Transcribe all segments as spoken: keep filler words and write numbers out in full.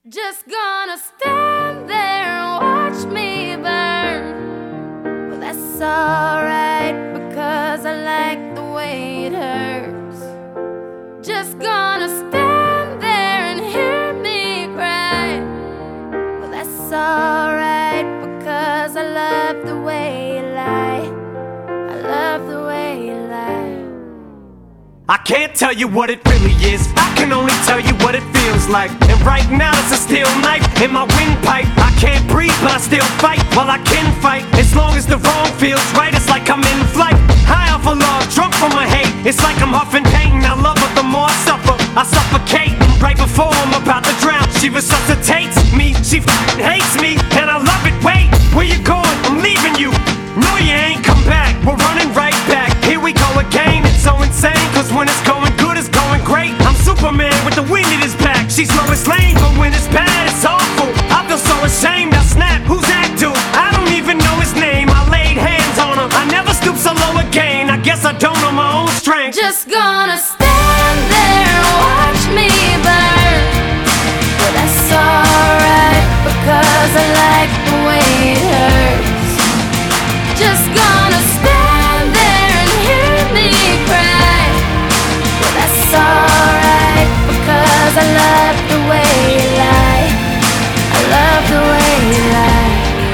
Just gonna stand there and watch me burn. Well, that's alright because I like the way it hurts. Just gonna stand there and hear me cry. Well, that's alright because I love the way you lie. I love the way you lie. I can't tell you what it really is, I can only tell you what it feels like. And right now it's a steel knife in my windpipe. I can't breathe but I still fight, while I can fight. As long as the wrong feels right, it's like I'm in flight. High off of love, drunk from my hate, it's like I'm huffing pain. I love her the more I suffer, I suffocate. Right before I'm about to drown, she resuscitates me. She f***ing hates me, and I love it. Wait, where you going? I'm leaving you. No, you ain't come back, we're running right back. Here we go again, it's so insane. Cause when it's going good, it's going great. I'm Superman with the wind in his back. She's Lois Lane, but when it's bad, it's awful. I feel so ashamed, I snap, who's that dude? I don't even know his name, I laid hands on him. I never stoop so low again, I guess I don't know my own strength. Just gonna stand there and watch me burn. Well, that's alright because I like the way it hurts. Just gonna stand there and hear me cry. Well, that's alright because I love the way you lie. I love the way you lie.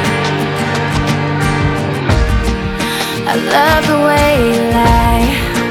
I love the way you lie.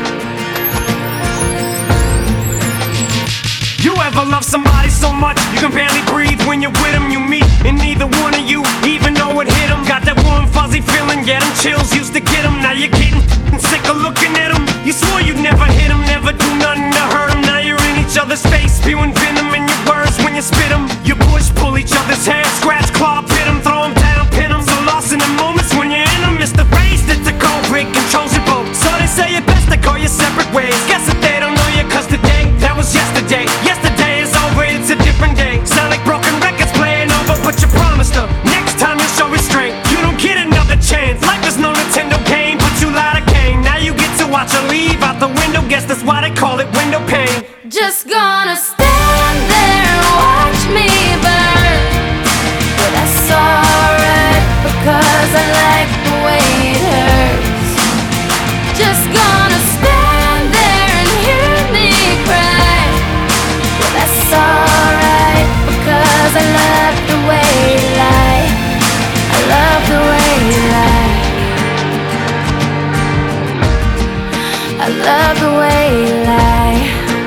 You ever love somebody so much you can barely breathe when you're with them? You meet and neither one of you even know it hit them. Got that warm fuzzy feeling, yeah, them chills used to get them. Now you're getting sick of looking at them. You swore you'd never hit them, never do nothing to hurt them. Now you're in each other's face, spewing venom in your words when you spit them. You push, pull each other's hair, scratch, claw, pit them, throw them down, pin them. So lost in the moments when you're in them, it's the race that's a cold break, controls your boat. So they say it best to go your separate ways. Guess that they don't know you cause today, that was yesterday. Yesterday is over, it's a different day. Sound like broken records playing over, but you promised her next time you'll show restraint. You don't get another chance, life is no Nintendo game, but you lied again. Now you get to watch her leave out the window, guess that's why they call it window pane. Just gonna stand there and watch me burn. Well, that's alright because I like the way it hurts. Just gonna stand there and hear me cry. Well, that's alright because I love the way you lie. I love the way you lie. I love the way you lie.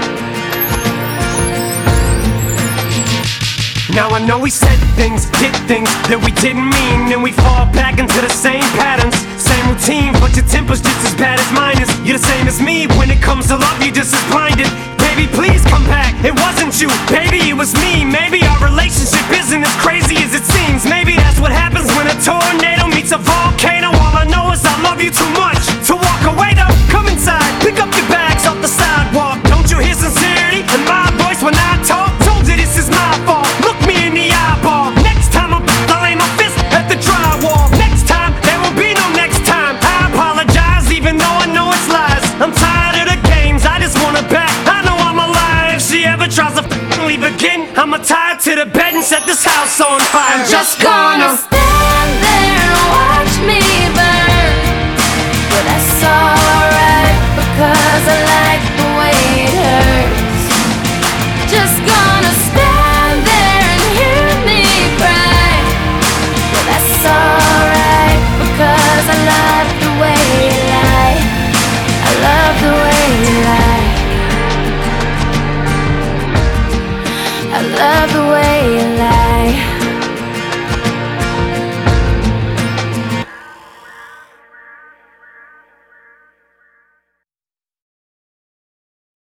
Now I know we said things, did things that we didn't mean, and we fall back into the same patterns, same routine, but your temper's just as bad as mine is. You're the same as me, when it comes to love you're just as blinded. Baby, please come back, it wasn't you, baby, it was me. Maybe our relationship isn't as crazy as it seems. Maybe that's what happens when a tornado meets a volcano. All I know is I love you too much to walk away though. Come inside, pick up your bags off the sidewalk. Don't you hear sincerity in my voice when I talk? Told you this is my fault, look me in the eyeball. Next time I'm I'll aim my fist at the drywall. Next time, there will be no next time. I apologize even though I know it's lies. I'm tired of the games, I just want her back. I know I'm alive, if she ever tries to f***ing leave again, I'ma tie her to the bed and set this house on fire. I'm just gonna stand there and watch me burn. Well, that's alright because I like the way it hurts. Just gonna stand there and hear me cry. Well, that's alright because I love the way you lie. I love the way you lie. I love the way you lie.